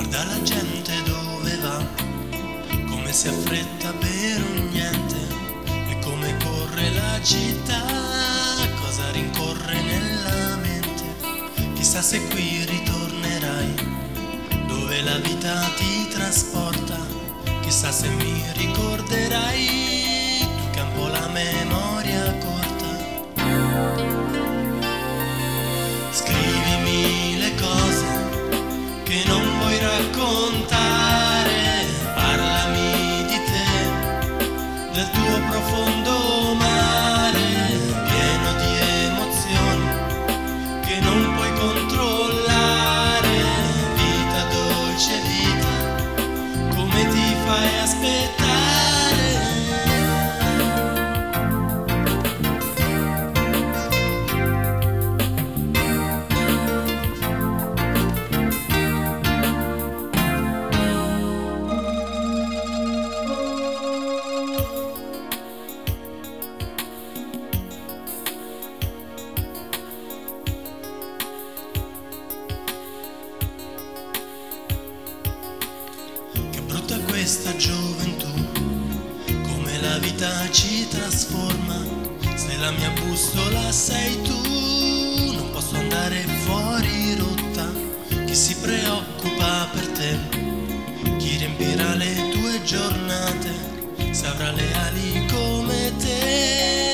Guarda la gente dove va, come si affretta per un niente, e come corre la città, cosa rincorre nella mente. Chissà se qui ritornerai, dove la vita ti trasporta. Chissà se mi ricorderai, tu che hai un po' la memoria corta. Scrivimi le cose che non vuoi raccontare, parlami di te, del tuo profondo mare, pieno di emozioni che non puoi controllare. Vita dolce vita, come ti fai aspettare. Brutta questa gioventù, come la vita ci trasforma. Se la mia bussola sei tu, non posso andare fuori rotta. Chi si preoccupa per te, chi riempirà le tue giornate, se avrà le ali come te.